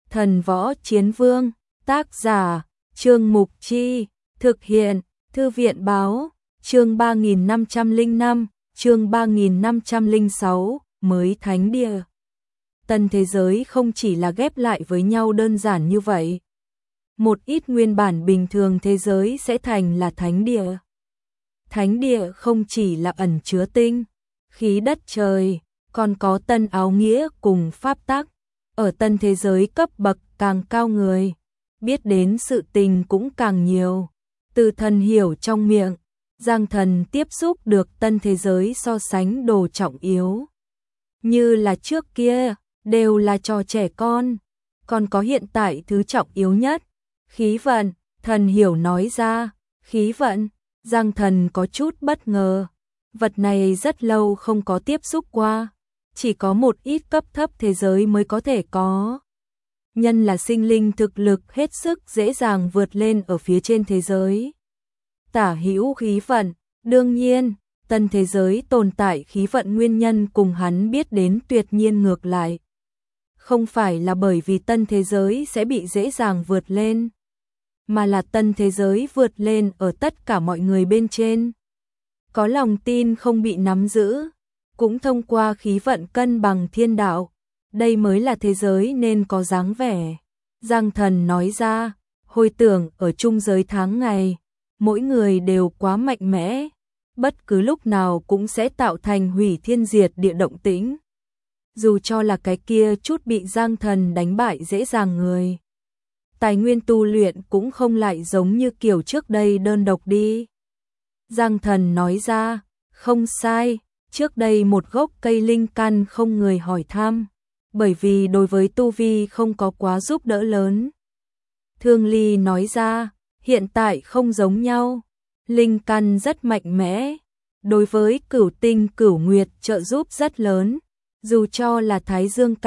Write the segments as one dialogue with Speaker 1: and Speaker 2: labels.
Speaker 1: Thần Võ Chiến Vương, tác giả, Trương Mục Chi, thực hiện, Thư viện Báo, chương 3505, chương 3506, mới thánh địa. Tân thế giới không chỉ là ghép lại với nhau đơn giản như vậy. Một ít nguyên bản bình thường thế giới sẽ thành là thánh địa. Thánh địa không chỉ là ẩn chứa tinh, khí đất trời, còn có tân áo nghĩa cùng pháp tắc. Ở tân thế giới cấp bậc càng cao người, biết đến sự tình cũng càng nhiều. Từ Thần Hiểu trong miệng, Giang Thần tiếp xúc được tân thế giới so sánh đồ trọng yếu. Như là trước kia, đều là trò trẻ con, còn có hiện tại thứ trọng yếu nhất, khí vận. Thần Hiểu nói ra, khí vận. Giang Thần có chút bất ngờ, vật này rất lâu không có tiếp xúc qua, chỉ có một ít cấp thấp thế giới mới có thể có. Nhân là sinh linh thực lực hết sức dễ dàng vượt lên ở phía trên thế giới. Tả hữu khí vận, đương nhiên, tân thế giới tồn tại khí vận nguyên nhân cùng hắn biết đến tuyệt nhiên ngược lại. Không phải là bởi vì tân thế giới sẽ bị dễ dàng vượt lên, mà là tân thế giới vượt lên ở tất cả mọi người bên trên. Có lòng tin không bị nắm giữ, cũng thông qua khí vận cân bằng thiên đạo, đây mới là thế giới nên có dáng vẻ. Giang Thần nói ra, hồi tưởng ở chung giới tháng ngày, mỗi người đều quá mạnh mẽ, bất cứ lúc nào cũng sẽ tạo thành hủy thiên diệt địa động tĩnh. Dù cho là cái kia chút bị Giang Thần đánh bại dễ dàng người, tài nguyên tu luyện cũng không lại giống như kiểu trước đây đơn độc đi. Giang Thần nói ra, không sai, trước đây một gốc cây linh căn không người hỏi thăm, bởi vì đối với tu vi không có quá giúp đỡ lớn. Thương Ly nói ra, hiện tại không giống nhau, linh căn rất mạnh mẽ, đối với Cửu Tinh Cửu Nguyệt trợ giúp rất lớn, dù cho là Thái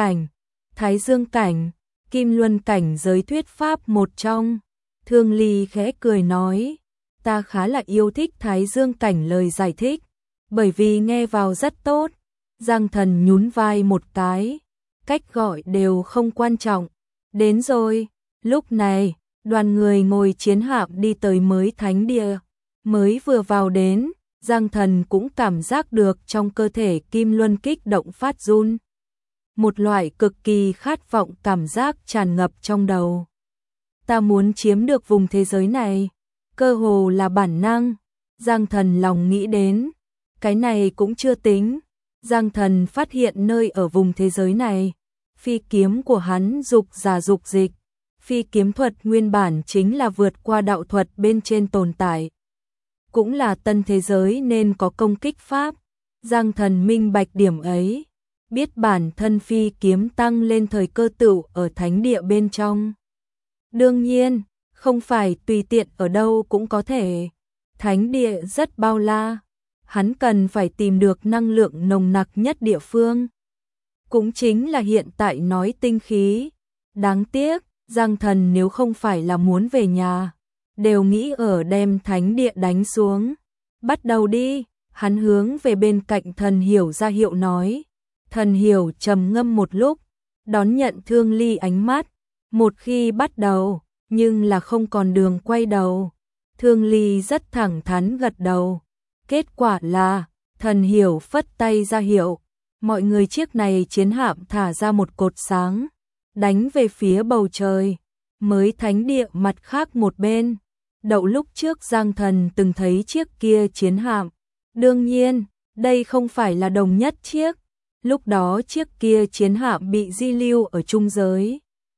Speaker 1: Dương cảnh, Kim Luân cảnh giới thuyết pháp một trong. Thương Ly khẽ cười nói, ta khá là yêu thích Thái Dương cảnh lời giải thích, bởi vì nghe vào rất tốt. Giang Thần nhún vai một cái, cách gọi đều không quan trọng. Đến rồi, lúc này, đoàn người ngồi chiến hạm đi tới mới thánh địa. Mới vừa vào đến, Giang Thần cũng cảm giác được trong cơ thể Kim Luân kích động phát run. Một loại cực kỳ khát vọng cảm giác tràn ngập trong đầu. Ta muốn chiếm được vùng thế giới này, cơ hồ là bản năng. Giang Thần lòng nghĩ đến, cái này cũng chưa tính. Giang Thần phát hiện nơi ở vùng thế giới này, phi kiếm của hắn dục giả dục dịch. Phi kiếm thuật nguyên bản chính là vượt qua đạo thuật bên trên tồn tại, cũng là tân thế giới nên có công kích pháp. Giang Thần minh bạch điểm ấy, biết bản thân phi kiếm tăng lên thời cơ tựu ở thánh địa bên trong. Đương nhiên, không phải tùy tiện ở đâu cũng có thể. Thánh địa rất bao la, hắn cần phải tìm được năng lượng nồng nặc nhất địa phương. Cũng chính là hiện tại nói tinh khí. Đáng tiếc, Giang Thần nếu không phải là muốn về nhà, đều nghĩ ở đem thánh địa đánh xuống. Bắt đầu đi, hắn hướng về bên cạnh Thần Hiểu ra hiệu nói. Thần Hiểu trầm ngâm một lúc, đón nhận Thương Ly ánh mắt. Một khi bắt đầu, nhưng là không còn đường quay đầu. Thương Ly rất thẳng thắn gật đầu. Kết quả là, Thần Hiểu phất tay ra hiệu. Mọi người chiếc này chiến hạm thả ra một cột sáng, đánh về phía bầu trời. Mới thánh địa mặt khác một bên, đậu lúc trước Giang Thần từng thấy chiếc kia chiến hạm. Đương nhiên, đây không phải là đồng nhất chiếc. Lúc đó chiếc kia chiến hạm bị di lưu ở trung giới,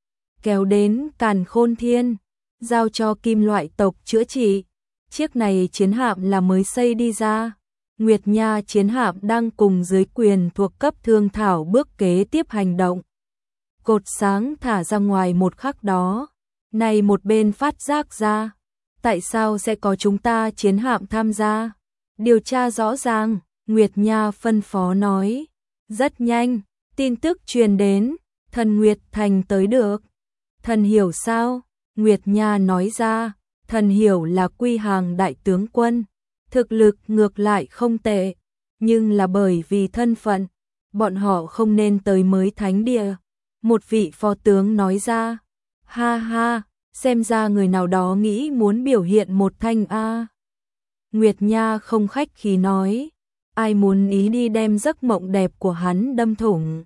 Speaker 1: kéo đến Càn Khôn Thiên, giao cho Kim Loại tộc chữa trị. Chiếc này chiến hạm là mới xây đi ra. Nguyệt Nha chiến hạm đang cùng dưới quyền thuộc cấp thương thảo bước kế tiếp hành động. Cột sáng thả ra ngoài một khắc đó, này một bên phát giác ra, tại sao sẽ có chúng ta chiến hạm tham gia? Điều tra rõ ràng, Nguyệt Nha phân phó nói. Rất nhanh, tin tức truyền đến, Thần Nguyệt Thành tới được. Thần Hiểu sao? Nguyệt Nha nói ra, Thần Hiểu là quy hàng đại tướng quân, thực lực ngược lại không tệ, nhưng là bởi vì thân phận, bọn họ không nên tới mới thánh địa. Một vị phó tướng nói ra. Ha ha, xem ra người nào đó nghĩ muốn biểu hiện một thanh a. Nguyệt Nha không khách khí nói, ai muốn ý đi đem giấc mộng đẹp của hắn đâm thủng.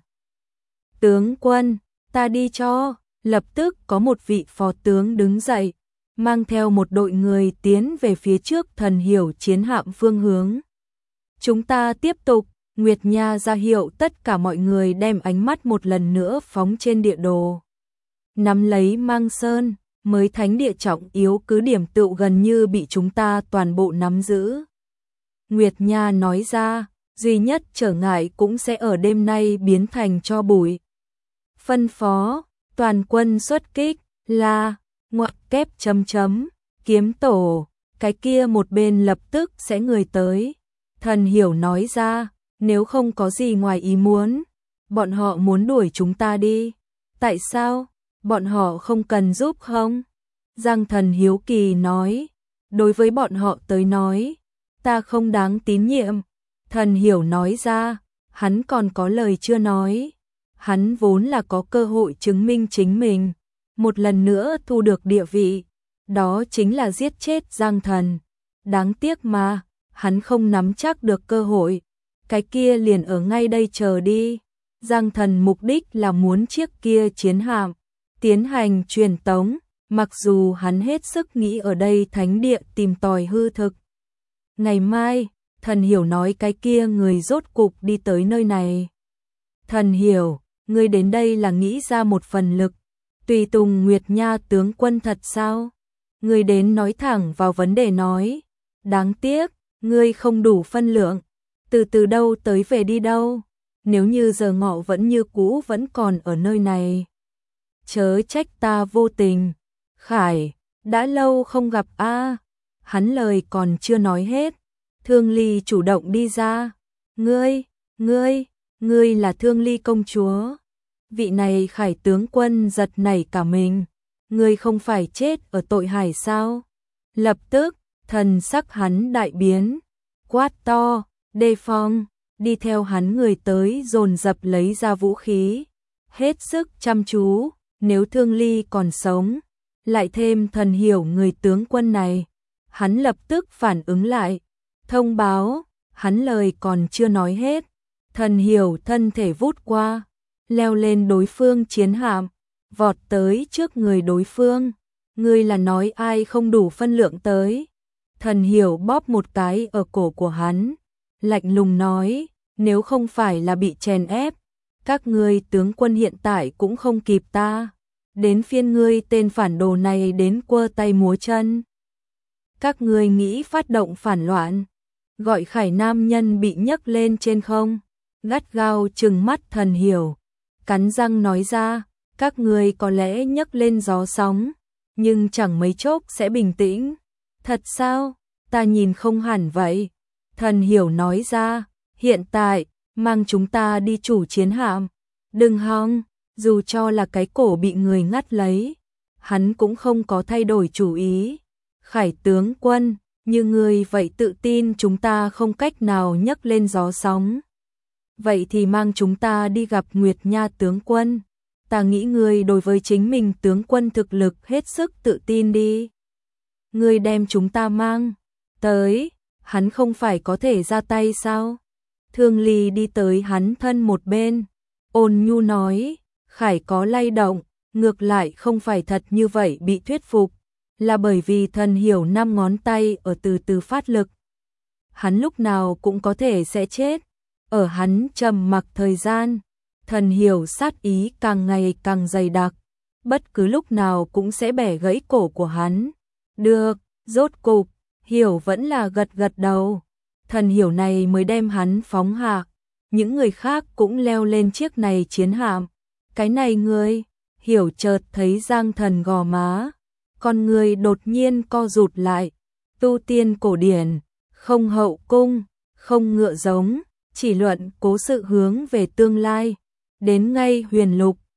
Speaker 1: Tướng quân, ta đi cho. Lập tức có một vị phó tướng đứng dậy, mang theo một đội người tiến về phía trước Thần Hiểu chiến hạm phương hướng. Chúng ta tiếp tục. Nguyệt Nha ra hiệu tất cả mọi người đem ánh mắt một lần nữa phóng trên địa đồ. Nắm lấy Mang Sơn, mới thánh địa trọng yếu cứ điểm tựu gần như bị chúng ta toàn bộ nắm giữ. Nguyệt Nha nói ra, duy nhất trở ngại cũng sẽ ở đêm nay biến thành tro bụi. Phân phó, toàn quân xuất kích, là, ngoặc kép chấm chấm, kiếm tổ, cái kia một bên lập tức sẽ người tới. Thần Hiểu nói ra, nếu không có gì ngoài ý muốn, bọn họ muốn đuổi chúng ta đi. Tại sao? Bọn họ không cần giúp không? Giang Thần hiếu kỳ nói, đối với bọn họ tới nói, ta không đáng tín nhiệm. Thần Hiểu nói ra, hắn còn có lời chưa nói. Hắn vốn là có cơ hội chứng minh chính mình, một lần nữa thu được địa vị, đó chính là giết chết Giang Thần. Đáng tiếc mà, hắn không nắm chắc được cơ hội, cái kia liền ở ngay đây chờ đi. Giang Thần mục đích là muốn chiếc kia chiến hạm tiến hành truyền tống, mặc dù hắn hết sức nghĩ ở đây thánh địa tìm tòi hư thực. Ngày mai, Thần Hiểu nói cái kia người rốt cục đi tới nơi này. Thần Hiểu, ngươi đến đây là nghĩ ra một phần lực, tùy tùng Nguyệt Nha tướng quân thật sao? Ngươi đến nói thẳng vào vấn đề nói, đáng tiếc, ngươi không đủ phân lượng, từ đâu tới về đi đâu, nếu như giờ ngọ vẫn như cũ vẫn còn ở nơi này. Chớ trách ta vô tình, Khải, đã lâu không gặp a. Hắn lời còn chưa nói hết, Thương Ly chủ động đi ra, ngươi là Thương Ly công chúa. Vị này Khải tướng quân giật nảy cả mình, ngươi không phải chết ở tội hải sao? Lập tức, thần sắc hắn đại biến, quát to, đề phòng, đi theo hắn người tới dồn dập lấy ra vũ khí, hết sức chăm chú, nếu Thương Ly còn sống, lại thêm Thần Hiểu người tướng quân này, hắn lập tức phản ứng lại, thông báo, hắn lời còn chưa nói hết, Thần Hiểu thân thể vút qua, leo lên đối phương chiến hạm, vọt tới trước người đối phương. Ngươi là nói ai không đủ phân lượng tới? Thần Hiểu bóp một cái ở cổ của hắn, lạnh lùng nói, nếu không phải là bị chèn ép, các ngươi tướng quân hiện tại cũng không kịp ta. Đến phiên ngươi tên phản đồ này đến quơ tay múa chân. Các ngươi nghĩ phát động phản loạn, gọi Khải nam nhân bị nhấc lên trên không, gắt gao trừng mắt Thần Hiểu, cắn răng nói ra, các ngươi có lẽ nhấc lên gió sóng, nhưng chẳng mấy chốc sẽ bình tĩnh. Thật sao? Ta nhìn không hẳn vậy. Thần Hiểu nói ra, hiện tại, mang chúng ta đi chủ chiến hạm. Đừng hòng, dù cho là cái cổ bị người ngắt lấy, hắn cũng không có thay đổi chủ ý. Khải tướng quân, như ngươi vậy tự tin chúng ta không cách nào nhấc lên gió sóng. Vậy thì mang chúng ta đi gặp Nguyệt Nha tướng quân. Ta nghĩ ngươi đối với chính mình tướng quân thực lực hết sức tự tin đi. Ngươi đem chúng ta mang tới, hắn không phải có thể ra tay sao? Thương Ly đi tới hắn thân một bên, ôn nhu nói, Khải có lay động, ngược lại không phải thật như vậy bị thuyết phục, là bởi vì Thần Hiểu 5 ngón tay ở từ từ phát lực. Hắn lúc nào cũng có thể sẽ chết, ở hắn trầm mặc thời gian, Thần Hiểu sát ý càng ngày càng dày đặc, bất cứ lúc nào cũng sẽ bẻ gãy cổ của hắn. Được, rốt cục, Hiểu vẫn là gật gật đầu. Thần Hiểu này mới đem hắn phóng hạ, những người khác cũng leo lên chiếc này chiến hạm. Cái này ngươi, Hiểu chợt thấy Giang Thần gò má, con người đột nhiên co rụt lại. Tu tiên cổ điển, không hậu cung, không ngựa giống, chỉ luận cố sự hướng về tương lai. Đến ngay huyền lục,